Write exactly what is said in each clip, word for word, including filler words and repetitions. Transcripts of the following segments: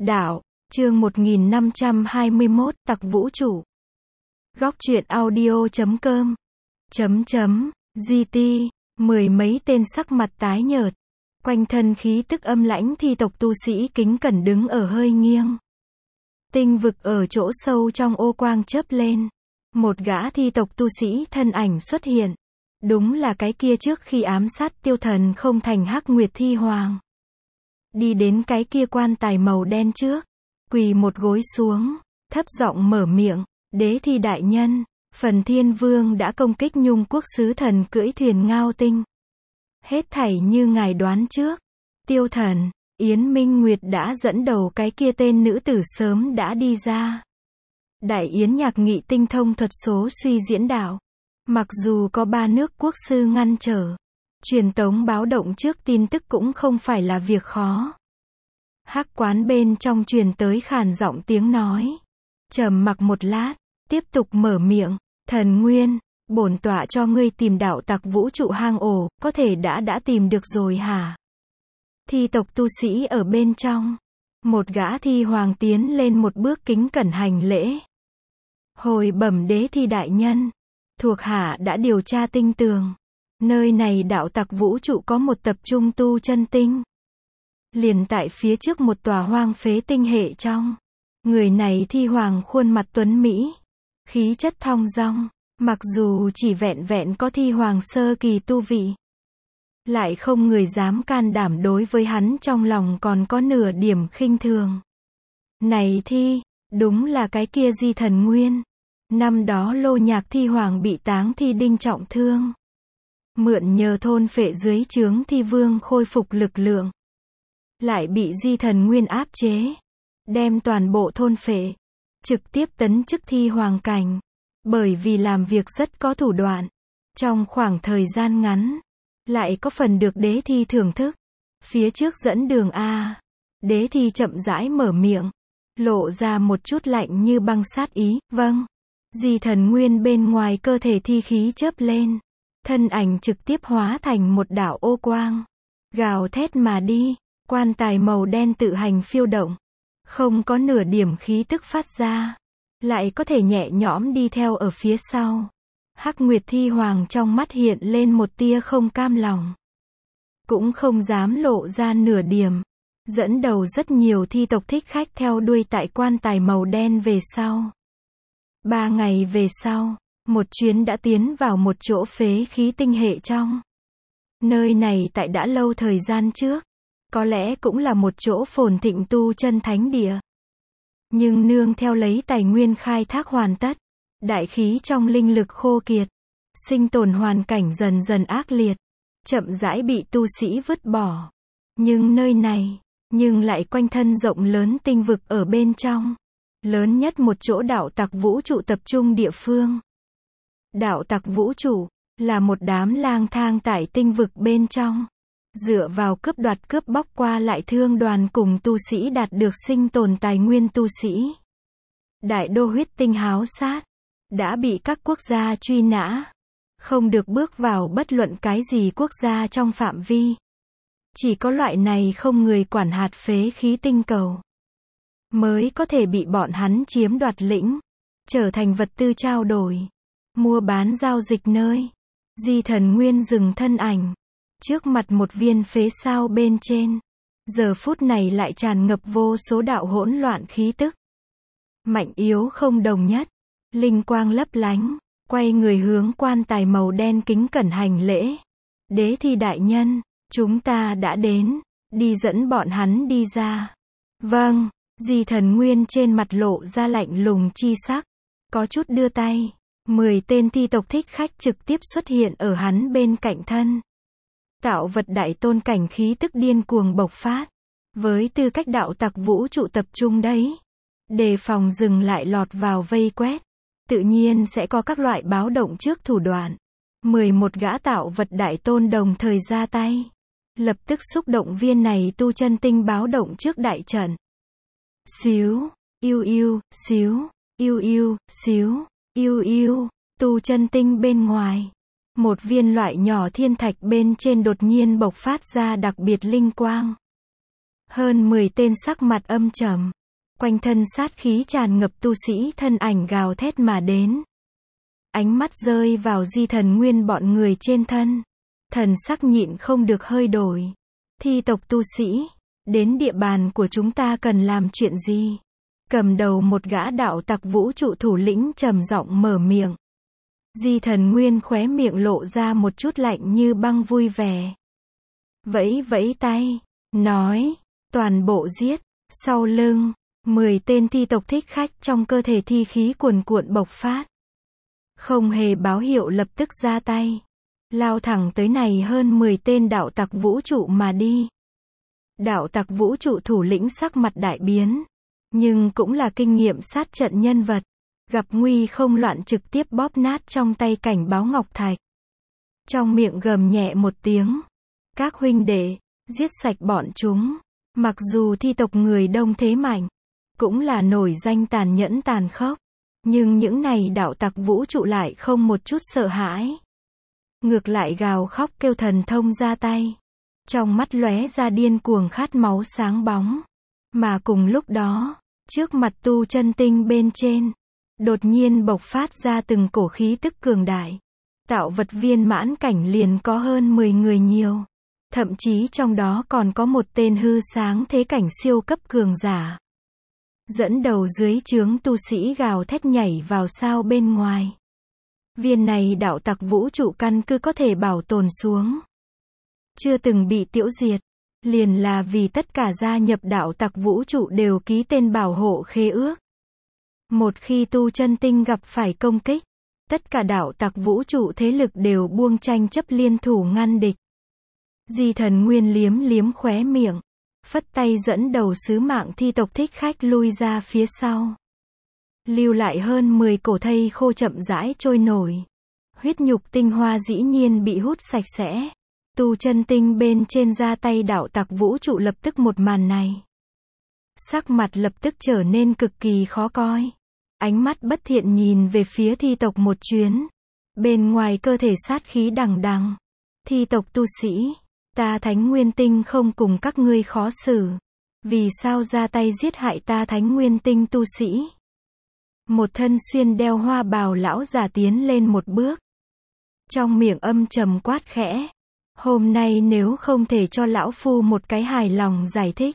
Đạo, chương một nghìn năm trăm hai mươi mốt, Tặc Vũ Trụ. Góc truyện audio chấm com. Chấm chấm, giê tê, mười mấy tên sắc mặt tái nhợt. Quanh thân khí tức âm lãnh thi tộc tu sĩ kính cẩn đứng ở hơi nghiêng. Tinh vực ở chỗ sâu trong ô quang chớp lên. Một gã thi tộc tu sĩ thân ảnh xuất hiện. Đúng là cái kia trước khi ám sát tiêu thần không thành Hắc Nguyệt Thi Hoàng. Đi đến cái kia quan tài màu đen trước, quỳ một gối xuống, thấp giọng mở miệng, đế thi đại nhân, Phần Thiên Vương đã công kích Nhung quốc sứ thần cưỡi thuyền Ngao Tinh. Hết thảy như ngài đoán trước, tiêu thần, Yến Minh Nguyệt đã dẫn đầu cái kia tên nữ tử sớm đã đi ra. Đại Yến nhạc nghị tinh thông thuật số suy diễn đạo. Mặc dù có ba nước quốc sư ngăn trở, truyền tống báo động trước tin tức cũng không phải là việc khó. Hắc quán bên trong truyền tới khàn giọng tiếng nói. Trầm mặc một lát, tiếp tục mở miệng, thần nguyên, bổn tọa cho ngươi tìm đạo tặc vũ trụ hang ổ, có thể đã đã tìm được rồi hả? Thi tộc tu sĩ ở bên trong. Một gã thi hoàng tiến lên một bước kính cẩn hành lễ. Hồi bẩm đế thi đại nhân. Thuộc hạ đã điều tra tinh tường. Nơi này đạo tặc vũ trụ có một tập trung tu chân tinh. Liền tại phía trước một tòa hoang phế tinh hệ trong. Người này thi hoàng khuôn mặt tuấn Mỹ. Khí chất thong dong. Mặc dù chỉ vẹn vẹn có thi hoàng sơ kỳ tu vị. Lại không người dám can đảm đối với hắn, trong lòng còn có nửa điểm khinh thường. Này thi, đúng là cái kia Di Thần Nguyên. Năm đó Lô Nhạc Thi Hoàng bị Táng Thi Đinh trọng thương. Mượn nhờ thôn phệ dưới trướng Thi Vương khôi phục lực lượng. Lại bị Di Thần Nguyên áp chế. Đem toàn bộ thôn phệ. Trực tiếp tấn chức Thi Hoàng cảnh. Bởi vì làm việc rất có thủ đoạn. Trong khoảng thời gian ngắn. Lại có phần được đế thi thưởng thức. Phía trước dẫn đường A. Đế thi chậm rãi mở miệng. Lộ ra một chút lạnh như băng sát ý. Vâng. Di Thần Nguyên bên ngoài cơ thể thi khí chớp lên. Thân ảnh trực tiếp hóa thành một đạo ô quang. Gào thét mà đi. Quan tài màu đen tự hành phiêu động. Không có nửa điểm khí tức phát ra. Lại có thể nhẹ nhõm đi theo ở phía sau. Hắc Nguyệt Thi Hoàng trong mắt hiện lên một tia không cam lòng. Cũng không dám lộ ra nửa điểm. Dẫn đầu rất nhiều thi tộc thích khách theo đuôi tại quan tài màu đen về sau. Ba ngày về sau, một chuyến đã tiến vào một chỗ phế khí tinh hệ trong. Nơi này tại đã lâu thời gian trước, có lẽ cũng là một chỗ phồn thịnh tu chân thánh địa. Nhưng nương theo lấy tài nguyên khai thác hoàn tất, đại khí trong linh lực khô kiệt, sinh tồn hoàn cảnh dần dần ác liệt, chậm rãi bị tu sĩ vứt bỏ. Nhưng nơi này, nhưng lại quanh thân rộng lớn tinh vực ở bên trong. Lớn nhất một chỗ đạo tặc vũ trụ tập trung địa phương. Đạo tặc vũ trụ là một đám lang thang tại tinh vực bên trong. Dựa vào cướp đoạt cướp bóc qua lại thương đoàn cùng tu sĩ đạt được sinh tồn tài nguyên tu sĩ. Đại đô huyết tinh háo sát. Đã bị các quốc gia truy nã. Không được bước vào bất luận cái gì quốc gia trong phạm vi. Chỉ có loại này không người quản hạt phế khí tinh cầu. Mới có thể bị bọn hắn chiếm đoạt lĩnh. Trở thành vật tư trao đổi. Mua bán giao dịch nơi. Di Thần Nguyên dừng thân ảnh. Trước mặt một viên phế sao bên trên. Giờ phút này lại tràn ngập vô số đạo hỗn loạn khí tức. Mạnh yếu không đồng nhất. Linh quang lấp lánh. Quay người hướng quan tài màu đen kính cẩn hành lễ. Đế thi đại nhân, chúng ta đã đến. Đi dẫn bọn hắn đi ra. Vâng. Di Thần Nguyên trên mặt lộ ra lạnh lùng chi sắc. Có chút đưa tay. Mười tên thi tộc thích khách trực tiếp xuất hiện ở hắn bên cạnh thân. Tạo vật đại tôn cảnh khí tức điên cuồng bộc phát. Với tư cách đạo tặc vũ trụ tập trung đấy. Đề phòng dừng lại lọt vào vây quét. Tự nhiên sẽ có các loại báo động trước thủ đoạn. Mười một gã tạo vật đại tôn đồng thời ra tay. Lập tức xúc động viên này tu chân tinh báo động trước đại trận. Xíu, yêu yêu, xíu, yêu yêu, xíu, yêu yêu, tu chân tinh bên ngoài. Một viên loại nhỏ thiên thạch bên trên đột nhiên bộc phát ra đặc biệt linh quang. Hơn mười tên sắc mặt âm trầm, quanh thân sát khí tràn ngập tu sĩ thân ảnh gào thét mà đến. Ánh mắt rơi vào Di Thần Nguyên bọn người trên thân. Thần sắc nhịn không được hơi đổi. Thi tộc tu sĩ, đến địa bàn của chúng ta cần làm chuyện gì? Cầm đầu một gã đạo tặc vũ trụ thủ lĩnh trầm giọng mở miệng. Di Thần Nguyên khóe miệng lộ ra một chút lạnh như băng vui vẻ. Vẫy vẫy tay, nói, toàn bộ giết. Sau lưng, mười tên thi tộc thích khách trong cơ thể thi khí cuồn cuộn bộc phát. Không hề báo hiệu lập tức ra tay. Lao thẳng tới này hơn mười tên đạo tặc vũ trụ mà đi. Đạo tặc vũ trụ thủ lĩnh sắc mặt đại biến. Nhưng cũng là kinh nghiệm sát trận nhân vật. Gặp nguy không loạn trực tiếp bóp nát trong tay cảnh báo ngọc thạch. Trong miệng gầm nhẹ một tiếng. Các huynh đệ, giết sạch bọn chúng. Mặc dù thi tộc người đông thế mạnh, cũng là nổi danh tàn nhẫn tàn khốc. Nhưng những này đạo tặc vũ trụ lại không một chút sợ hãi. Ngược lại gào khóc kêu thần thông ra tay. Trong mắt lóe ra điên cuồng khát máu sáng bóng. Mà cùng lúc đó, trước mặt tu chân tinh bên trên, đột nhiên bộc phát ra từng cổ khí tức cường đại. Tạo vật viên mãn cảnh liền có hơn mười người nhiều. Thậm chí trong đó còn có một tên hư sáng thế cảnh siêu cấp cường giả. Dẫn đầu dưới trướng tu sĩ gào thét nhảy vào sao bên ngoài. Viên này đạo tặc vũ trụ căn cứ có thể bảo tồn xuống. Chưa từng bị tiêu diệt. Liền là vì tất cả gia nhập đạo tặc vũ trụ đều ký tên bảo hộ khế ước. Một khi tu chân tinh gặp phải công kích, tất cả đạo tặc vũ trụ thế lực đều buông tranh chấp liên thủ ngăn địch. Di Thần Nguyên liếm liếm khóe miệng, phất tay dẫn đầu sứ mạng thi tộc thích khách lui ra phía sau. Lưu lại hơn mười cổ thây khô chậm rãi trôi nổi. Huyết nhục tinh hoa dĩ nhiên bị hút sạch sẽ. Tu chân tinh bên trên ra tay đạo tặc vũ trụ lập tức một màn này. Sắc mặt lập tức trở nên cực kỳ khó coi. Ánh mắt bất thiện nhìn về phía thi tộc một chuyến. Bên ngoài cơ thể sát khí đằng đằng. Thi tộc tu sĩ, ta Thánh Nguyên Tinh không cùng các ngươi khó xử. Vì sao ra tay giết hại ta Thánh Nguyên Tinh tu sĩ? Một thân xuyên đeo hoa bào lão già tiến lên một bước. Trong miệng âm trầm quát khẽ. Hôm nay nếu không thể cho lão phu một cái hài lòng giải thích,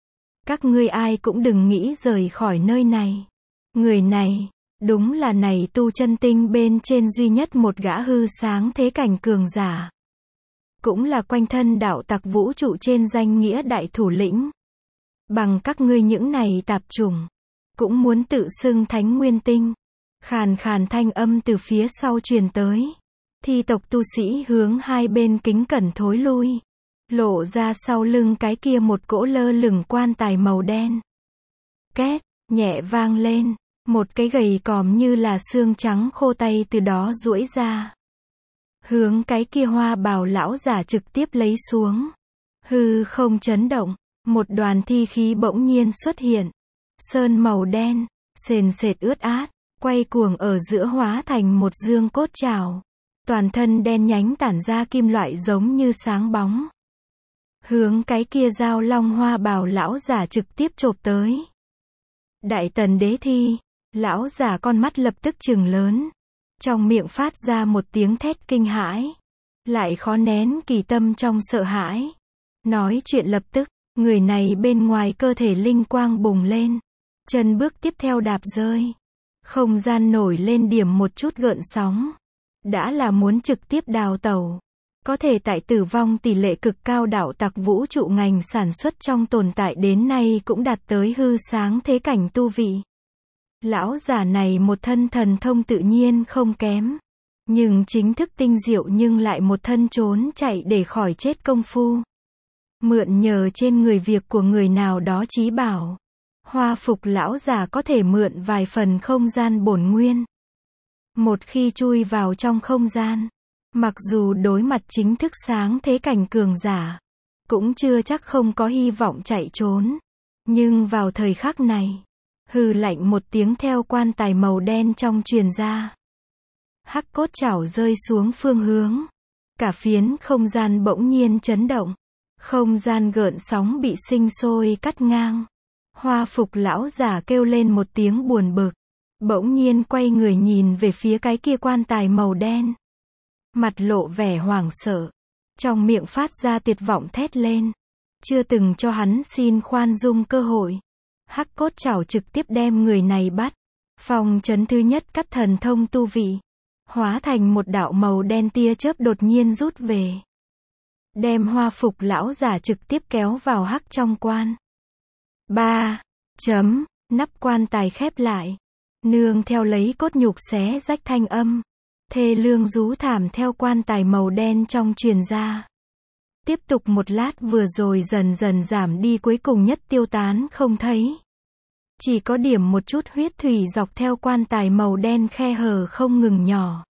các ngươi ai cũng đừng nghĩ rời khỏi nơi này. Người này, đúng là này tu chân tinh bên trên duy nhất một gã hư sáng thế cảnh cường giả. Cũng là quanh thân đạo tặc vũ trụ trên danh nghĩa đại thủ lĩnh. Bằng các ngươi những này tạp chủng, cũng muốn tự xưng Thánh Nguyên Tinh. Khàn khàn thanh âm từ phía sau truyền tới. Thi tộc tu sĩ hướng hai bên kính cẩn thối lui. Lộ ra sau lưng cái kia một cỗ lơ lửng quan tài màu đen. Két, nhẹ vang lên. Một cái gầy còm như là xương trắng khô tay từ đó duỗi ra. Hướng cái kia hoa bào lão giả trực tiếp lấy xuống. Hư không chấn động. Một đoàn thi khí bỗng nhiên xuất hiện. Sơn màu đen, sền sệt ướt át, quay cuồng ở giữa hóa thành một dương cốt trảo. Toàn thân đen nhánh tản ra kim loại giống như sáng bóng. Hướng cái kia dao long hoa bào lão giả trực tiếp chộp tới. Đại tần đế thi, lão giả con mắt lập tức trừng lớn. Trong miệng phát ra một tiếng thét kinh hãi. Lại khó nén kỳ tâm trong sợ hãi. Nói chuyện lập tức, người này bên ngoài cơ thể linh quang bùng lên. Chân bước tiếp theo đạp rơi. Không gian nổi lên điểm một chút gợn sóng. Đã là muốn trực tiếp đào tẩu. Có thể tại tử vong tỷ lệ cực cao đạo tặc vũ trụ ngành sản xuất trong tồn tại đến nay cũng đạt tới hư sáng thế cảnh tu vị. Lão giả này một thân thần thông tự nhiên không kém. Nhưng chính thức tinh diệu nhưng lại một thân trốn chạy để khỏi chết công phu. Mượn nhờ trên người việc của người nào đó chí bảo. Hoa phục lão giả có thể mượn vài phần không gian bổn nguyên. Một khi chui vào trong không gian, mặc dù đối mặt chính thức sáng thế cảnh cường giả, cũng chưa chắc không có hy vọng chạy trốn. Nhưng vào thời khắc này, hừ lạnh một tiếng theo quan tài màu đen trong truyền ra. Hắc cốt chảo rơi xuống phương hướng. Cả phiến không gian bỗng nhiên chấn động. Không gian gợn sóng bị sinh sôi cắt ngang. Hoa phục lão giả kêu lên một tiếng buồn bực. Bỗng nhiên quay người nhìn về phía cái kia quan tài màu đen. Mặt lộ vẻ hoảng sợ. Trong miệng phát ra tuyệt vọng thét lên. Chưa từng cho hắn xin khoan dung cơ hội. Hắc cốt trảo trực tiếp đem người này bắt. Phong trấn thứ nhất cắt thần thông tu vị. Hóa thành một đạo màu đen tia chớp đột nhiên rút về. Đem hoa phục lão giả trực tiếp kéo vào hắc trong quan. ba. Chấm, nắp quan tài khép lại. Nương theo lấy cốt nhục xé rách thanh âm. Thê lương rú thảm theo quan tài màu đen trong truyền ra. Tiếp tục một lát vừa rồi dần dần giảm đi cuối cùng nhất tiêu tán không thấy. Chỉ có điểm một chút huyết thủy dọc theo quan tài màu đen khe hở không ngừng nhỏ.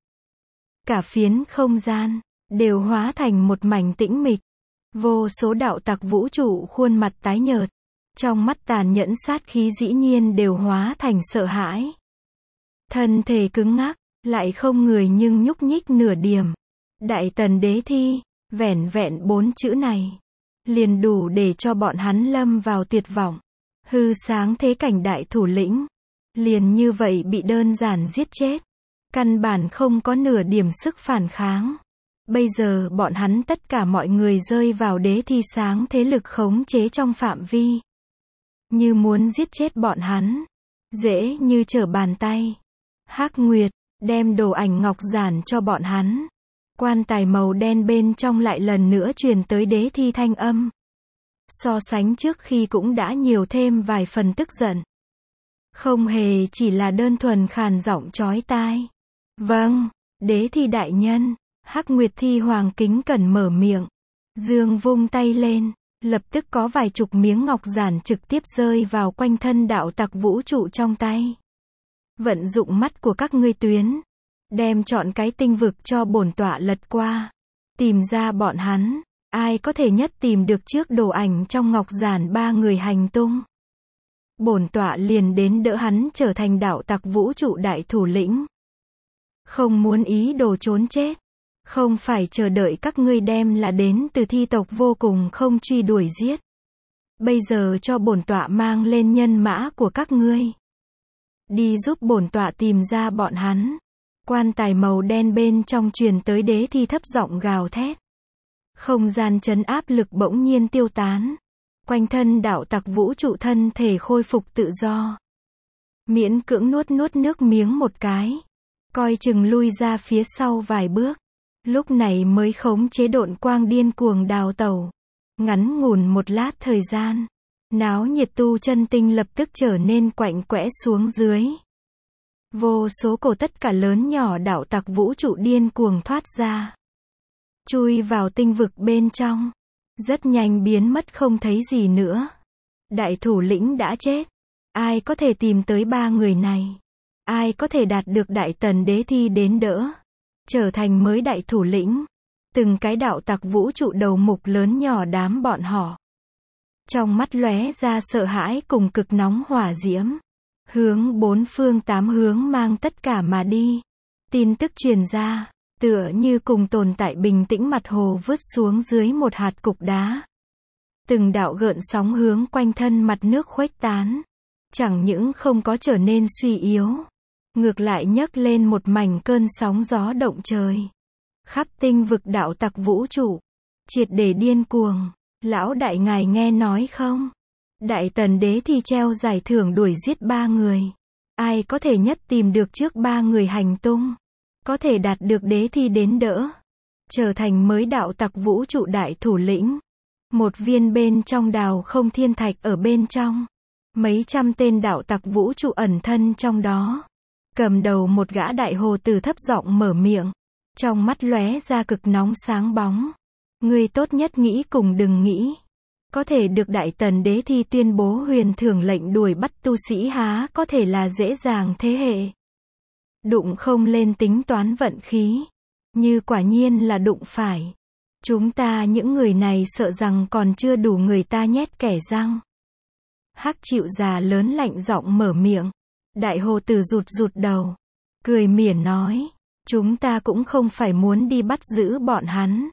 Cả phiến không gian, đều hóa thành một mảnh tĩnh mịch. Vô số đạo tặc vũ trụ khuôn mặt tái nhợt. Trong mắt tàn nhẫn sát khí dĩ nhiên đều hóa thành sợ hãi. Thân thể cứng ngắc, lại không người nhưng nhúc nhích nửa điểm. Đại tần đế thi, vẻn vẹn bốn chữ này. Liền đủ để cho bọn hắn lâm vào tuyệt vọng. Hư sáng thế cảnh đại thủ lĩnh. Liền như vậy bị đơn giản giết chết. Căn bản không có nửa điểm sức phản kháng. Bây giờ bọn hắn tất cả mọi người rơi vào đế thi sáng thế lực khống chế trong phạm vi. Như muốn giết chết bọn hắn. Dễ như trở bàn tay. Hắc Nguyệt, đem đồ ảnh ngọc giản cho bọn hắn. Quan tài màu đen bên trong lại lần nữa truyền tới đế thi thanh âm. So sánh trước khi cũng đã nhiều thêm vài phần tức giận. Không hề chỉ là đơn thuần khàn giọng chói tai. Vâng, đế thi đại nhân. Hắc Nguyệt thi hoàng kính cẩn mở miệng. Dương vung tay lên. Lập tức có vài chục miếng ngọc giản trực tiếp rơi vào quanh thân đạo tặc vũ trụ trong tay. Vận dụng mắt của các ngươi tuyến. Đem chọn cái tinh vực cho bổn tọa lật qua. Tìm ra bọn hắn. Ai có thể nhất tìm được trước đồ ảnh trong ngọc giản ba người hành tung. Bổn tọa liền đến đỡ hắn trở thành đạo tặc vũ trụ đại thủ lĩnh. Không muốn ý đồ trốn chết. Không phải chờ đợi các ngươi đem là đến từ thi tộc vô cùng không truy đuổi giết. Bây giờ cho bổn tọa mang lên nhân mã của các ngươi. Đi giúp bổn tọa tìm ra bọn hắn. Quan tài màu đen bên trong truyền tới đế thi thấp giọng gào thét. Không gian trấn áp lực bỗng nhiên tiêu tán. Quanh thân đạo tặc vũ trụ thân thể khôi phục tự do. Miễn cưỡng nuốt nuốt nước miếng một cái. Coi chừng lui ra phía sau vài bước. Lúc này mới khống chế độn quang điên cuồng đào tẩu. Ngắn ngủn một lát thời gian. Náo nhiệt tu chân tinh lập tức trở nên quạnh quẽ xuống dưới. Vô số cổ tất cả lớn nhỏ đạo tặc vũ trụ điên cuồng thoát ra. Chui vào tinh vực bên trong. Rất nhanh biến mất không thấy gì nữa. Đại thủ lĩnh đã chết. Ai có thể tìm tới ba người này? Ai có thể đạt được đại tần đế thi đến đỡ? Trở thành mới đại thủ lĩnh. Từng cái đạo tặc vũ trụ đầu mục lớn nhỏ đám bọn họ. Trong mắt lóe ra sợ hãi cùng cực nóng hỏa diễm. Hướng bốn phương tám hướng mang tất cả mà đi. Tin tức truyền ra, tựa như cùng tồn tại bình tĩnh mặt hồ vứt xuống dưới một hạt cục đá. Từng đạo gợn sóng hướng quanh thân mặt nước khuếch tán. Chẳng những không có trở nên suy yếu. Ngược lại nhấc lên một mảnh cơn sóng gió động trời. Khắp tinh vực đạo tặc vũ trụ. Triệt để điên cuồng. Lão đại ngài nghe nói không? Đại tần đế thi treo giải thưởng đuổi giết ba người. Ai có thể nhất tìm được trước ba người hành tung. Có thể đạt được đế thi đến đỡ. Trở thành mới đạo tặc vũ trụ đại thủ lĩnh. Một viên bên trong đào không thiên thạch ở bên trong. Mấy trăm tên đạo tặc vũ trụ ẩn thân trong đó. Cầm đầu một gã đại hồ tử thấp giọng mở miệng. Trong mắt lóe ra cực nóng sáng bóng. Ngươi tốt nhất nghĩ cùng đừng nghĩ. Có thể được đại tần đế thi tuyên bố huyền thưởng lệnh đuổi bắt tu sĩ há có thể là dễ dàng thế hệ. Đụng không lên tính toán vận khí. Như quả nhiên là đụng phải. Chúng ta những người này sợ rằng còn chưa đủ người ta nhét kẻ răng. Hắc chịu già lớn lạnh giọng mở miệng. Đại hồ tử rụt rụt đầu. Cười mỉa nói. Chúng ta cũng không phải muốn đi bắt giữ bọn hắn.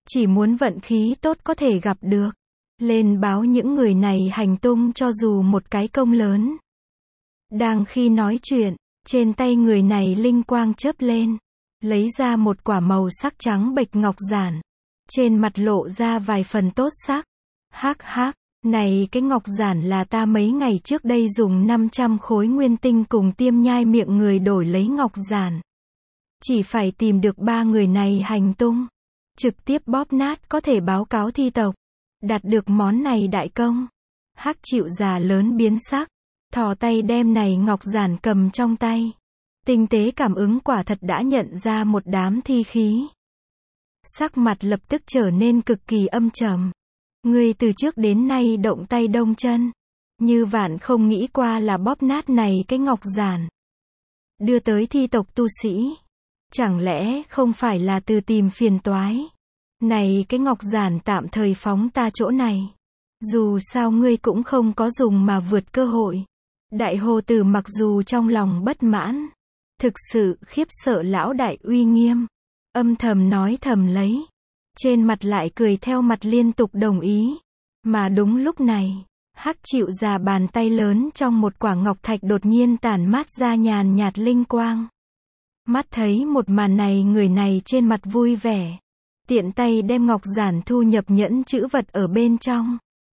Chỉ muốn vận khí tốt có thể gặp được. Lên báo những người này hành tung cho dù một cái công lớn. Đang khi nói chuyện, trên tay người này linh quang chớp lên. Lấy ra một quả màu sắc trắng bệch ngọc giản. Trên mặt lộ ra vài phần tốt sắc. Hắc hắc, này cái ngọc giản là ta mấy ngày trước đây dùng năm trăm khối nguyên tinh cùng tiêm nhai miệng người đổi lấy ngọc giản. Chỉ phải tìm được ba người này hành tung. Trực tiếp bóp nát có thể báo cáo thi tộc. Đạt được món này đại công. Hắc chịu già lớn biến sắc. Thò tay đem này ngọc giản cầm trong tay. Tinh tế cảm ứng quả thật đã nhận ra một đám thi khí. Sắc mặt lập tức trở nên cực kỳ âm trầm. Ngươi từ trước đến nay động tay đông chân. Như vạn không nghĩ qua là bóp nát này cái ngọc giản. Đưa tới thi tộc tu sĩ. Chẳng lẽ không phải là từ tìm phiền toái. Này cái ngọc giản tạm thời phóng ta chỗ này. Dù sao ngươi cũng không có dùng mà vượt cơ hội. Đại hồ tử mặc dù trong lòng bất mãn. Thực sự khiếp sợ lão đại uy nghiêm. Âm thầm nói thầm lấy. Trên mặt lại cười theo mặt liên tục đồng ý. Mà đúng lúc này, Hắc chịu già bàn tay lớn trong một quả ngọc thạch đột nhiên tản mát ra nhàn nhạt linh quang. Mắt thấy một màn này người này trên mặt vui vẻ. Tiện tay đem ngọc giản thu nhập nhẫn chữ vật ở bên trong.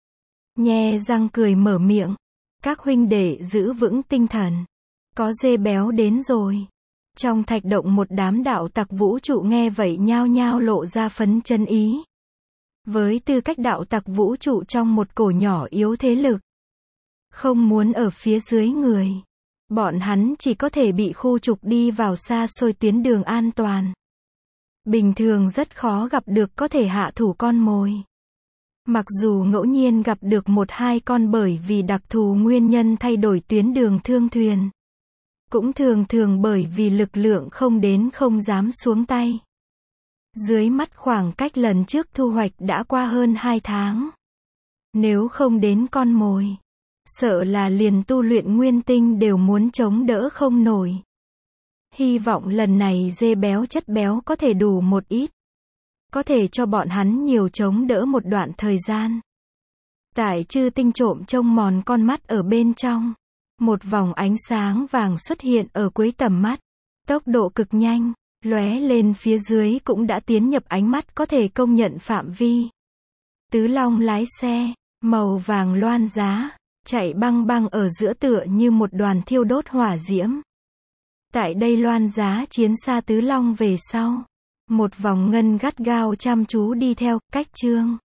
Nhe răng cười mở miệng. Các huynh đệ giữ vững tinh thần. Có dê béo đến rồi. Trong thạch động một đám đạo tặc vũ trụ nghe vậy nhao nhao lộ ra phấn chân ý. Với tư cách đạo tặc vũ trụ trong một cổ nhỏ yếu thế lực. Không muốn ở phía dưới người. Bọn hắn chỉ có thể bị khu trục đi vào xa xôi tuyến đường an toàn. Bình thường rất khó gặp được có thể hạ thủ con mồi. Mặc dù ngẫu nhiên gặp được một hai con bởi vì đặc thù nguyên nhân thay đổi tuyến đường thương thuyền. Cũng thường thường bởi vì lực lượng không đến không dám xuống tay. Dưới mắt khoảng cách lần trước thu hoạch đã qua hơn hai tháng. Nếu không đến con mồi, sợ là liền tu luyện nguyên tinh đều muốn chống đỡ không nổi. Hy vọng lần này dê béo chất béo có thể đủ một ít. Có thể cho bọn hắn nhiều chống đỡ một đoạn thời gian. Tại chư tinh trộm trông mòn con mắt ở bên trong. Một vòng ánh sáng vàng xuất hiện ở cuối tầm mắt. Tốc độ cực nhanh, lóe lên phía dưới cũng đã tiến nhập ánh mắt có thể công nhận phạm vi. Tứ Long lái xe, màu vàng loan giá, chạy băng băng ở giữa tựa như một đoàn thiêu đốt hỏa diễm. Tại đây loan giá chiến xa Tứ Long về sau. Một vòng ngân gắt gao chăm chú đi theo, cách chương.